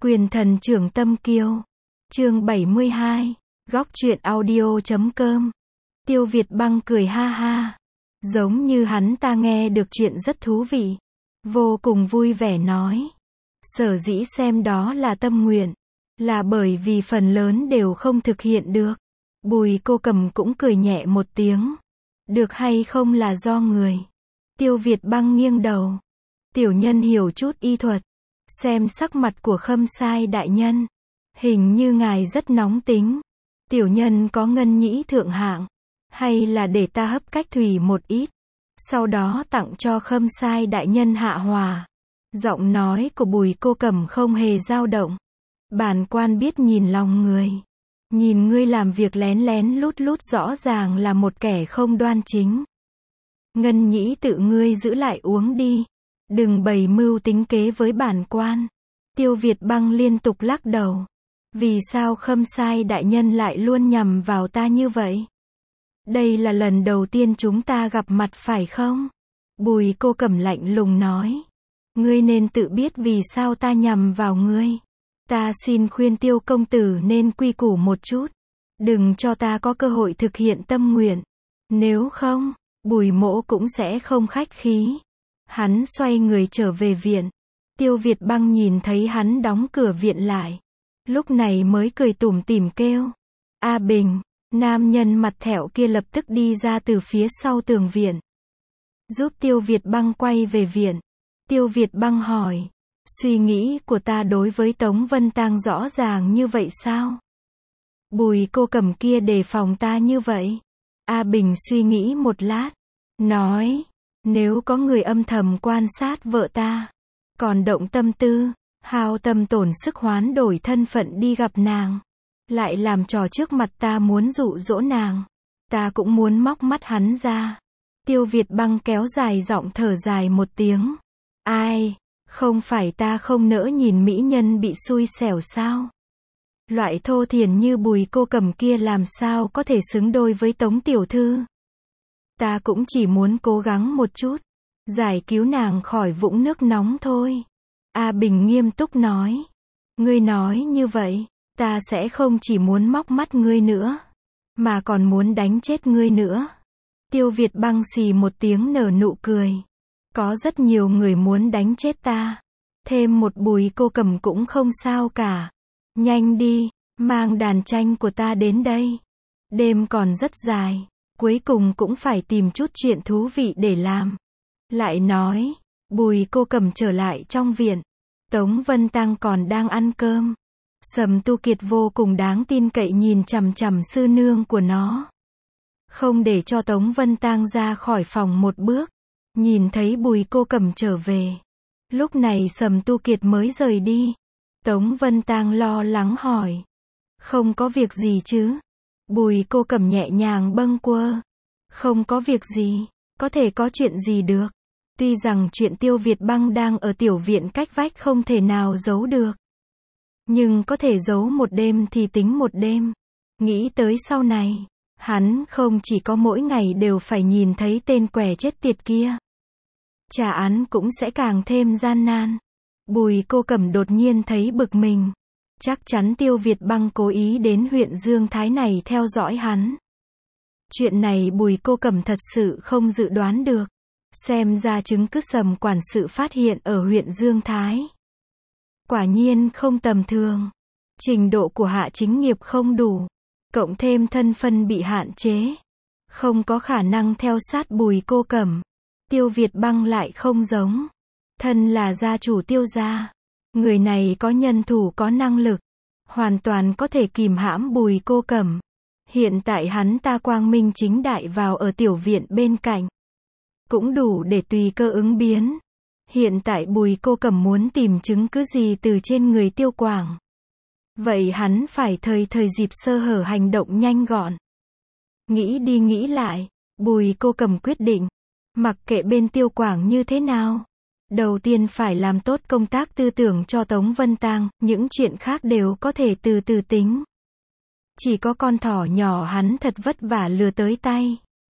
Quyền thần trưởng tâm kiêu. Chương 72. Góc truyện audio.com. Tiêu Việt Băng cười ha ha. Giống như hắn ta nghe được chuyện rất thú vị. Vô cùng vui vẻ nói. Sở dĩ xem đó là tâm nguyện. Là bởi vì phần lớn đều không thực hiện được. Bùi Cô Cầm cũng cười nhẹ một tiếng. Được hay không là do người. Tiêu Việt Băng nghiêng đầu. Tiểu nhân hiểu chút y thuật. Xem sắc mặt của Khâm Sai đại nhân. Hình như ngài rất nóng tính. Tiểu nhân có ngân nhĩ thượng hạng. Hay là để ta hấp cách thủy một ít. Sau đó tặng cho Khâm Sai đại nhân hạ hòa. Giọng nói của Bùi Cô Cầm không hề dao động. Bản quan biết nhìn lòng người. Nhìn ngươi làm việc lén lén lút lút rõ ràng là một kẻ không đoan chính. Ngân nhĩ tự ngươi giữ lại uống đi. Đừng bày mưu tính kế với bản quan. Tiêu Việt Băng liên tục lắc đầu. Vì sao Khâm Sai đại nhân lại luôn nhằm vào ta như vậy? Đây là lần đầu tiên chúng ta gặp mặt phải không? Bùi Cô Cầm lạnh lùng nói. Ngươi nên tự biết vì sao ta nhằm vào ngươi. Ta xin khuyên Tiêu công tử nên quy củ một chút. Đừng cho ta có cơ hội thực hiện tâm nguyện. Nếu không, Bùi mỗ cũng sẽ không khách khí. Hắn xoay người trở về viện. Tiêu Việt Băng nhìn thấy hắn đóng cửa viện lại. Lúc này mới cười tủm tỉm kêu. A Bình, nam nhân mặt thẹo kia lập tức đi ra từ phía sau tường viện. Giúp Tiêu Việt Băng quay về viện. Tiêu Việt Băng hỏi. Suy nghĩ của ta đối với Tống Vân Tang rõ ràng như vậy sao? Bùi Cô Cầm kia đề phòng ta như vậy. A Bình suy nghĩ một lát. Nói. Nếu có người âm thầm quan sát vợ ta. Còn động tâm tư. Hao tâm tổn sức hoán đổi thân phận đi gặp nàng. Lại làm trò trước mặt ta muốn dụ dỗ nàng. Ta cũng muốn móc mắt hắn ra. Tiêu Việt Băng kéo dài giọng thở dài một tiếng. Ai? Không phải ta không nỡ nhìn mỹ nhân bị xui xẻo sao? Loại thô thiển như Bùi Cô Cầm kia làm sao có thể xứng đôi với Tống tiểu thư? Ta cũng chỉ muốn cố gắng một chút. Giải cứu nàng khỏi vũng nước nóng thôi. A Bình nghiêm túc nói. Ngươi nói như vậy, ta sẽ không chỉ muốn móc mắt ngươi nữa. Mà còn muốn đánh chết ngươi nữa. Tiêu Việt Băng xì một tiếng nở nụ cười. Có rất nhiều người muốn đánh chết ta. Thêm một Bùi Cô Cầm cũng không sao cả. Nhanh đi, mang đàn tranh của ta đến đây. Đêm còn rất dài. Cuối cùng cũng phải tìm chút chuyện thú vị để làm. Lại nói, Bùi Cô Cầm trở lại trong viện. Tống Vân Tang còn đang ăn cơm. Sầm Tu Kiệt vô cùng đáng tin cậy nhìn chằm chằm sư nương của nó. Không để cho Tống Vân Tang ra khỏi phòng một bước. Nhìn thấy Bùi Cô Cầm trở về. Lúc này Sầm Tu Kiệt mới rời đi. Tống Vân Tang lo lắng hỏi. Không có việc gì chứ? Bùi Cô Cầm nhẹ nhàng bâng quơ. Không có việc gì. Có thể có chuyện gì được. Tuy rằng chuyện Tiêu Việt Băng đang ở tiểu viện cách vách không thể nào giấu được. Nhưng có thể giấu một đêm thì tính một đêm. Nghĩ tới sau này. Hắn không chỉ có mỗi ngày đều phải nhìn thấy tên quẻ chết tiệt kia. Trả án cũng sẽ càng thêm gian nan. Bùi Cô Cầm đột nhiên thấy bực mình. Chắc chắn Tiêu Việt Băng cố ý đến huyện Dương Thái này theo dõi hắn. Chuyện này Bùi Cô Cầm thật sự không dự đoán được. Xem ra chứng cứ Sầm quản sự phát hiện ở huyện Dương Thái. Quả nhiên không tầm thường. Trình độ của Hạ Chính Nghiệp không đủ. Cộng thêm thân phân bị hạn chế. Không có khả năng theo sát Bùi Cô Cầm. Tiêu Việt Băng lại không giống. Thân là gia chủ Tiêu gia. Người này có nhân thủ có năng lực. Hoàn toàn có thể kìm hãm Bùi Cô Cầm. Hiện tại hắn ta quang minh chính đại vào ở tiểu viện bên cạnh. Cũng đủ để tùy cơ ứng biến. Hiện tại Bùi Cô Cầm muốn tìm chứng cứ gì từ trên người Tiêu Quảng. Vậy hắn phải thời dịp sơ hở hành động nhanh gọn. Nghĩ đi nghĩ lại, Bùi Cô Cầm quyết định. Mặc kệ bên Tiêu Quảng như thế nào. Đầu tiên phải làm tốt công tác tư tưởng cho Tống Vân Tang, những chuyện khác đều có thể từ từ tính. Chỉ có con thỏ nhỏ hắn thật vất vả lừa tới tay.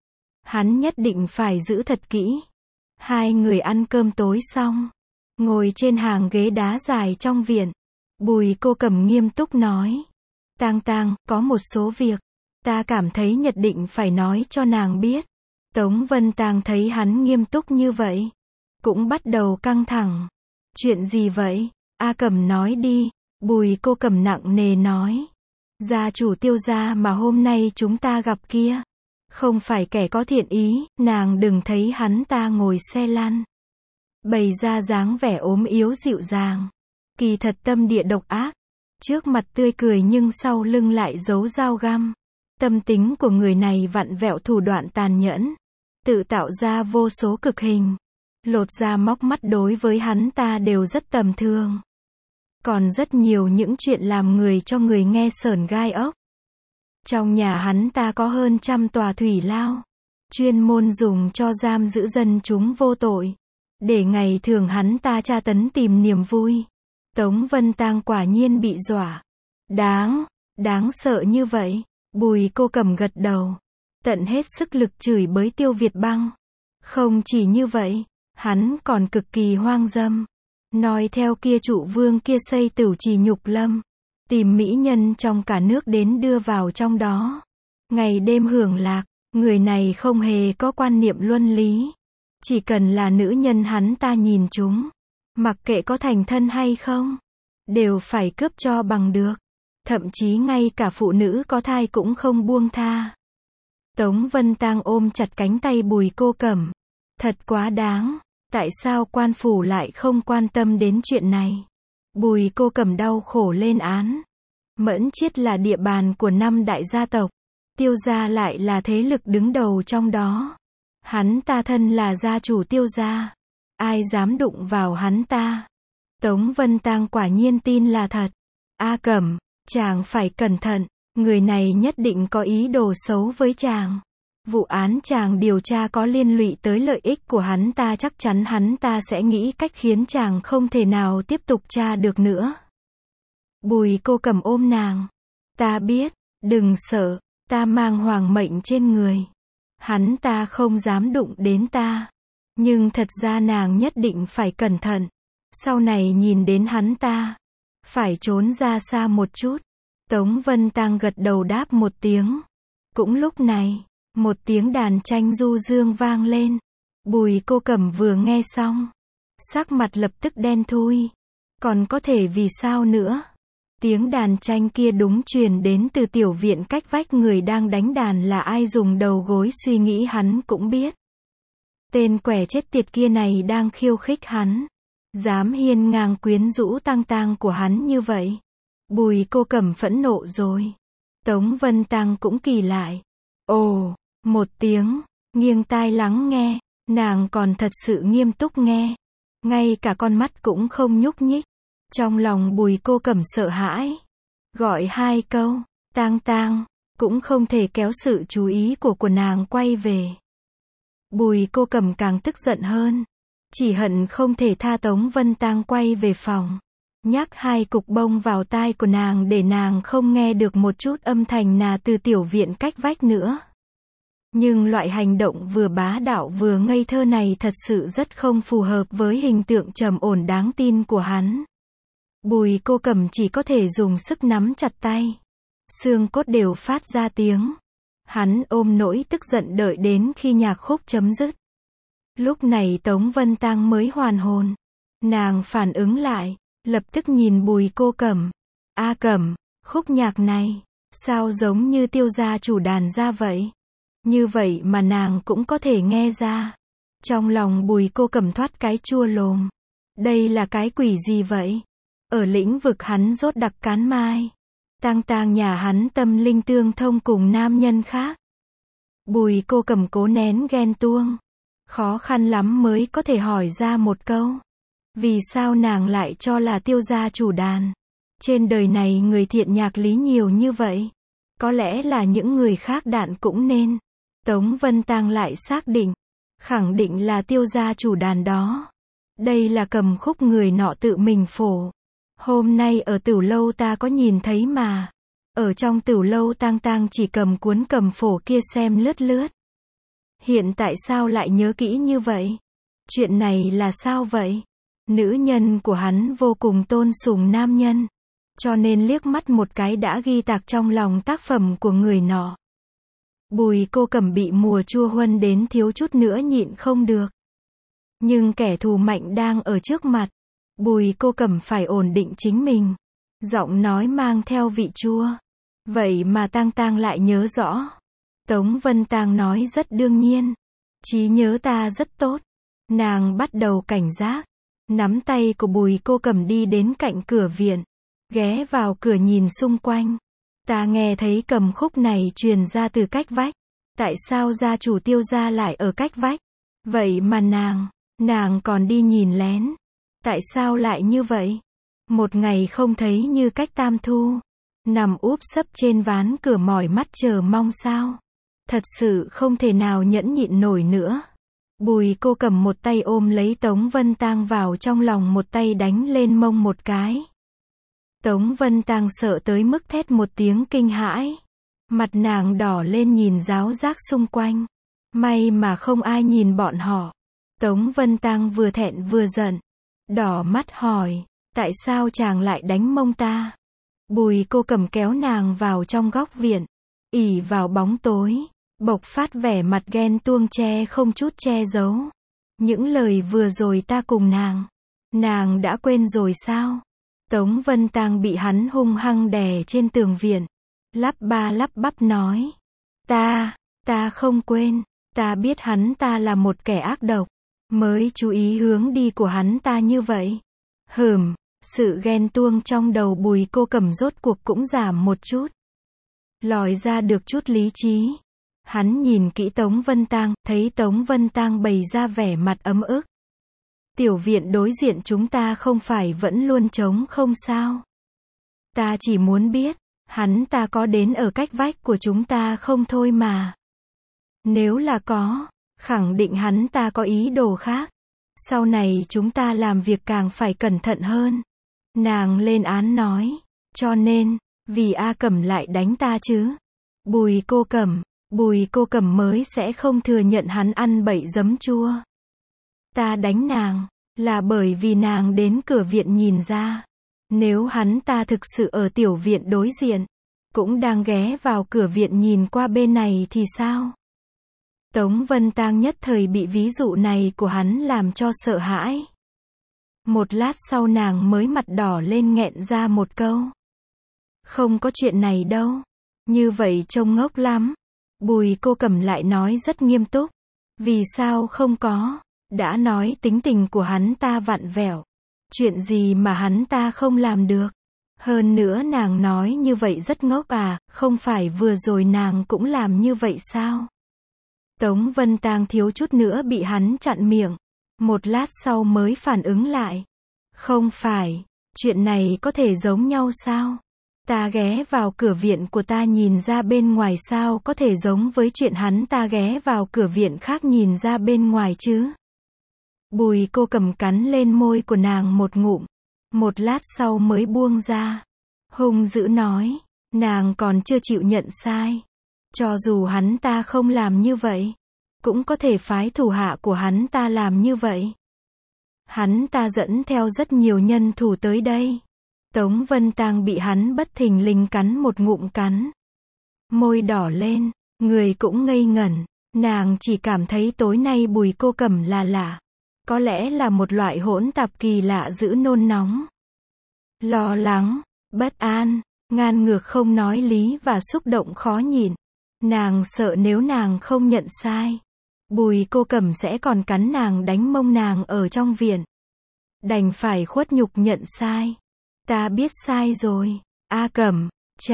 Hắn nhất định phải giữ thật kỹ. Hai người ăn cơm tối xong. Ngồi trên hàng ghế đá dài trong viện. Bùi Cô Cẩm nghiêm túc nói. Tang Tang, có một số việc, ta cảm thấy nhất định phải nói cho nàng biết. Tống Vân Tang thấy hắn nghiêm túc như vậy, cũng bắt đầu căng thẳng. Chuyện gì vậy? A Cẩm nói đi. Bùi Cô Cẩm nặng nề nói. Gia chủ Tiêu gia mà hôm nay chúng ta gặp kia, không phải kẻ có thiện ý, nàng đừng thấy hắn ta ngồi xe lăn, bày ra dáng vẻ ốm yếu dịu dàng, kỳ thật tâm địa độc ác, trước mặt tươi cười nhưng sau lưng lại giấu dao găm. Tâm tính của người này vặn vẹo, thủ đoạn tàn nhẫn, tự tạo ra vô số cực hình, lột da móc mắt, đối với hắn ta đều rất tầm thường. Còn rất nhiều những chuyện làm người cho người nghe sởn gai ốc. Trong nhà hắn ta có hơn 100 tòa thủy lao, chuyên môn dùng cho giam giữ dân chúng vô tội, để ngày thường hắn ta tra tấn tìm niềm vui. Tống Vân Tang quả nhiên bị dọa. Đáng sợ như vậy. Bùi Cô Cẩm gật đầu, tận hết sức lực chửi bới Tiêu Việt Băng. Không chỉ như vậy, hắn còn cực kỳ hoang dâm, nói theo kia trụ vương kia xây tửu trì Nhục Lâm, tìm mỹ nhân trong cả nước đến đưa vào trong đó, ngày đêm hưởng lạc. Người này không hề có quan niệm luân lý, chỉ cần là nữ nhân hắn ta nhìn chúng, mặc kệ có thành thân hay không, đều phải cướp cho bằng được, thậm chí ngay cả phụ nữ có thai cũng không buông tha. Tống Vân Tang ôm chặt cánh tay Bùi Cô Cẩm. Thật quá đáng, tại sao quan phủ lại không quan tâm đến chuyện này? Bùi Cô Cẩm đau khổ lên án. Mẫn Chiết là địa bàn của 5 đại gia tộc, Tiêu gia lại là thế lực đứng đầu trong đó. Hắn ta thân là gia chủ Tiêu gia, ai dám đụng vào hắn ta? Tống Vân Tang quả nhiên tin là thật. A Cẩm, chàng phải cẩn thận, người này nhất định có ý đồ xấu với chàng. Vụ án chàng điều tra có liên lụy tới lợi ích của hắn ta, chắc chắn hắn ta sẽ nghĩ cách khiến chàng không thể nào tiếp tục tra được nữa. Bùi Cô Cẩm ôm nàng. Ta biết, đừng sợ, ta mang hoàng mệnh trên người. Hắn ta không dám đụng đến ta. Nhưng thật ra nàng nhất định phải cẩn thận. Sau này nhìn đến hắn ta, phải trốn ra xa một chút. Tống Vân Tang gật đầu đáp một tiếng. Cũng lúc này, một tiếng đàn tranh du dương vang lên. Bùi Cô Cẩm vừa nghe xong, sắc mặt lập tức đen thui. Còn có thể vì sao nữa? Tiếng đàn tranh kia đúng truyền đến từ tiểu viện cách vách, người đang đánh đàn là ai dùng đầu gối suy nghĩ hắn cũng biết. Tên quẻ chết tiệt kia này đang khiêu khích hắn. Dám hiên ngang quyến rũ Tang Tang của hắn như vậy. Bùi Cô Cẩm phẫn nộ rồi. Tống Vân Tang cũng kỳ lại. Ồ, một tiếng, nghiêng tai lắng nghe, nàng còn thật sự nghiêm túc nghe. Ngay cả con mắt cũng không nhúc nhích. Trong lòng Bùi Cô Cẩm sợ hãi. Gọi 2 câu, Tang Tang, cũng không thể kéo sự chú ý của nàng quay về. Bùi Cô Cẩm càng tức giận hơn. Chỉ hận không thể tha Tống Vân Tang quay về phòng. Nhắc 2 cục bông vào tai của nàng để nàng không nghe được một chút âm thanh nào từ tiểu viện cách vách nữa. Nhưng loại hành động vừa bá đạo vừa ngây thơ này thật sự rất không phù hợp với hình tượng trầm ổn đáng tin của hắn. Bùi Cô Cẩm chỉ có thể dùng sức nắm chặt tay. Xương cốt đều phát ra tiếng. Hắn ôm nỗi tức giận đợi đến khi nhạc khúc chấm dứt. Lúc này Tống Vân Tang mới hoàn hồn. Nàng phản ứng lại, lập tức nhìn Bùi Cô Cẩm. A Cẩm, khúc nhạc này, sao giống như Tiêu gia chủ đàn ra vậy? Như vậy mà nàng cũng có thể nghe ra. Trong lòng Bùi Cô Cẩm thoát cái chua lồm. Đây là cái quỷ gì vậy? Ở lĩnh vực hắn rốt đặc cán mai. Tang Tang nhà hắn tâm linh tương thông cùng nam nhân khác. Bùi Cô Cẩm cố nén ghen tuông. Khó khăn lắm mới có thể hỏi ra một câu. Vì sao nàng lại cho là Tiêu gia chủ đàn? Trên đời này người thiện nhạc lý nhiều như vậy. Có lẽ là những người khác đạn cũng nên. Tống Vân Tang lại xác định. Khẳng định là Tiêu gia chủ đàn đó. Đây là cầm khúc người nọ tự mình phổ. Hôm nay ở tửu lâu ta có nhìn thấy mà. Ở trong tửu lâu Tang Tang chỉ cầm cuốn cầm phổ kia xem lướt lướt. Hiện tại sao lại nhớ kỹ như vậy? Chuyện này là sao vậy? Nữ nhân của hắn vô cùng tôn sùng nam nhân. cho nên liếc mắt một cái đã ghi tạc trong lòng tác phẩm của người nọ. Bùi Cô Cẩm bị mùa chua huân đến thiếu chút nữa nhịn không được. Nhưng kẻ thù mạnh đang ở trước mặt. Bùi Cô Cẩm phải ổn định chính mình. Giọng nói mang theo vị chua. Vậy mà Tang Tang lại nhớ rõ. Tống Vân Tang nói rất đương nhiên. Trí nhớ ta rất tốt. Nàng bắt đầu cảnh giác. Nắm tay của Bùi Cô Cẩm đi đến cạnh cửa viện. Ghé vào cửa nhìn xung quanh. Ta nghe thấy cầm khúc này truyền ra từ cách vách. Tại sao gia chủ Tiêu gia lại ở cách vách? Vậy mà nàng còn đi nhìn lén. Tại sao lại như vậy? Một ngày không thấy như cách Tam Thu. Nằm úp sấp trên ván cửa mỏi mắt chờ mong sao? Thật sự không thể nào nhẫn nhịn nổi nữa. Bùi Cô Cẩm một tay ôm lấy Tống Vân Tang vào trong lòng, một tay đánh lên mông một cái. Tống Vân Tang sợ tới mức thét một tiếng kinh hãi. Mặt nàng đỏ lên nhìn ráo rác xung quanh. May mà không ai nhìn bọn họ. Tống Vân Tang vừa thẹn vừa giận. Đỏ mắt hỏi, tại sao chàng lại đánh mông ta? Bùi Cô Cẩm kéo nàng vào trong góc viện. Ỉ vào bóng tối. Bộc phát vẻ mặt ghen tuông không chút che giấu. Những lời vừa rồi ta cùng nàng đã quên rồi sao? Tống Vân Tang bị hắn hung hăng đè trên tường viện. Lắp ba lắp bắp nói. Ta không quên. Ta biết hắn ta là một kẻ ác độc. Mới chú ý hướng đi của hắn ta như vậy. Sự ghen tuông trong đầu Bùi Cô Cẩm rốt cuộc cũng giảm một chút. Lòi ra được chút lý trí. Hắn nhìn kỹ Tống Vân Tang, thấy Tống Vân Tang bày ra vẻ mặt ấm ức. Tiểu viện đối diện chúng ta không phải vẫn luôn trống không sao? Ta chỉ muốn biết, hắn ta có đến ở cách vách của chúng ta không thôi mà. Nếu là có, khẳng định hắn ta có ý đồ khác. Sau này chúng ta làm việc càng phải cẩn thận hơn. Nàng lên án nói, cho nên, vì A Cẩm lại đánh ta chứ? Bùi Cô Cẩm mới sẽ không thừa nhận hắn ăn bậy giấm chua. Ta đánh nàng, là bởi vì nàng đến cửa viện nhìn ra. Nếu hắn ta thực sự ở tiểu viện đối diện, cũng đang ghé vào cửa viện nhìn qua bên này thì sao? Tống Vân Tang nhất thời bị ví dụ này của hắn làm cho sợ hãi. Một lát sau nàng mới mặt đỏ lên nghẹn ra một câu. Không có chuyện này đâu. Như vậy trông ngốc lắm. Bùi Cô Cẩm lại nói rất nghiêm túc. Vì sao không có? Đã nói tính tình của hắn ta vặn vẹo. Chuyện gì mà hắn ta không làm được? Hơn nữa nàng nói như vậy rất ngốc à, không phải vừa rồi nàng cũng làm như vậy sao? Tống Vân Tang thiếu chút nữa bị hắn chặn miệng. Một lát sau mới phản ứng lại. Không phải, chuyện này có thể giống nhau sao? Ta ghé vào cửa viện của ta nhìn ra bên ngoài sao có thể giống với chuyện hắn ta ghé vào cửa viện khác nhìn ra bên ngoài chứ? Bùi Cô Cẩm cắn lên môi của nàng một ngụm. Một lát sau mới buông ra. Hung dữ nói, nàng còn chưa chịu nhận sai. Cho dù hắn ta không làm như vậy, cũng có thể phái thủ hạ của hắn ta làm như vậy. Hắn ta dẫn theo rất nhiều nhân thủ tới đây. Tống Vân Tang bị hắn bất thình lình cắn một ngụm cắn. Môi đỏ lên, người cũng ngây ngẩn. Nàng chỉ cảm thấy tối nay Bùi Cô Cẩm là lạ. Có lẽ là một loại hỗn tạp kỳ lạ giữ nôn nóng. Lo lắng, bất an, ngang ngược không nói lý và xúc động khó nhịn. Nàng sợ nếu nàng không nhận sai, Bùi Cô Cẩm sẽ còn cắn nàng đánh mông nàng ở trong viện. Đành phải khuất nhục nhận sai. Ta biết sai rồi. A Cẩm,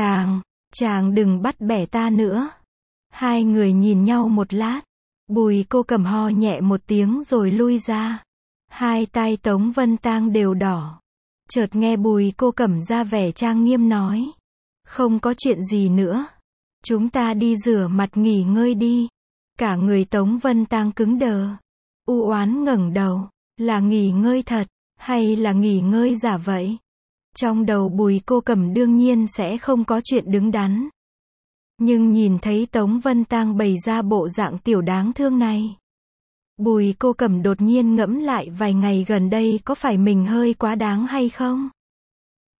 chàng đừng bắt bẻ ta nữa. Hai người nhìn nhau một lát. Bùi Cô Cẩm ho nhẹ một tiếng rồi lui ra. Hai tay Tống Vân Tang đều đỏ. Chợt nghe Bùi Cô Cẩm ra vẻ trang nghiêm nói. Không có chuyện gì nữa. Chúng ta đi rửa mặt nghỉ ngơi đi. Cả người Tống Vân Tang cứng đờ. U oán ngẩng đầu. Là nghỉ ngơi thật, hay là nghỉ ngơi giả vậy? Trong đầu Bùi Cô Cẩm đương nhiên sẽ không có chuyện đứng đắn. Nhưng nhìn thấy Tống Vân Tang bày ra bộ dạng tiểu đáng thương này, Bùi Cô Cẩm đột nhiên ngẫm lại vài ngày gần đây có phải mình hơi quá đáng hay không?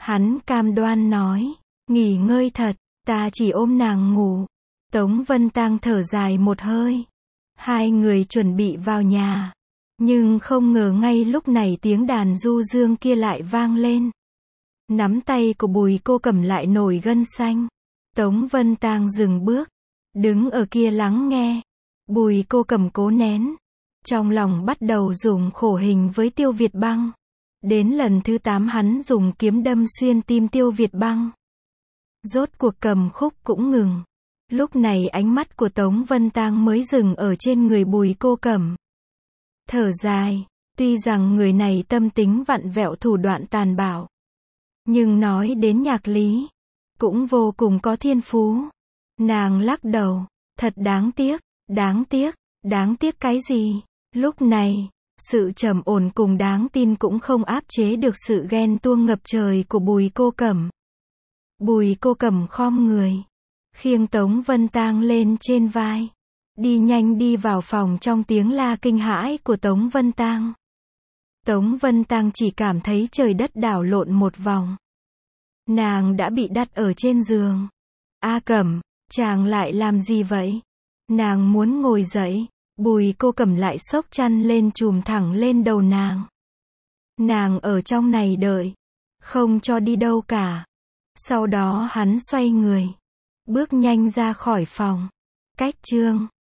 Hắn cam đoan nói, nghỉ ngơi thật, ta chỉ ôm nàng ngủ. Tống Vân Tang thở dài một hơi. Hai người chuẩn bị vào nhà. Nhưng không ngờ ngay lúc này tiếng đàn du dương kia lại vang lên. Nắm tay của Bùi Cô Cẩm lại nổi gân xanh. Tống Vân Tang dừng bước, đứng ở kia lắng nghe. Bùi Cô Cẩm cố nén. Trong lòng bắt đầu dùng khổ hình với Tiêu Việt Băng. Đến lần thứ 8 hắn dùng kiếm đâm xuyên tim Tiêu Việt Băng. Rốt cuộc cầm khúc cũng ngừng. Lúc này ánh mắt của Tống Vân Tang mới dừng ở trên người Bùi Cô Cẩm. Thở dài, tuy rằng người này tâm tính vặn vẹo thủ đoạn tàn bạo. Nhưng nói đến nhạc lý, cũng vô cùng có thiên phú. Nàng lắc đầu, thật đáng tiếc, đáng tiếc cái gì? Lúc này, sự trầm ổn cùng đáng tin cũng không áp chế được sự ghen tuông ngập trời của Bùi Cô Cẩm. Bùi Cô Cẩm khom người, khiêng Tống Vân Tang lên trên vai, đi nhanh đi vào phòng trong tiếng la kinh hãi của Tống Vân Tang. Tống Vân Tang chỉ cảm thấy trời đất đảo lộn một vòng. Nàng đã bị đặt ở trên giường. A Cẩm, chàng lại làm gì vậy? Nàng muốn ngồi dậy. Bùi Cô Cẩm lại xốc chăn lên chùm thẳng lên đầu nàng. Nàng ở trong này đợi, không cho đi đâu cả. Sau đó hắn xoay người, bước nhanh ra khỏi phòng. Cách chương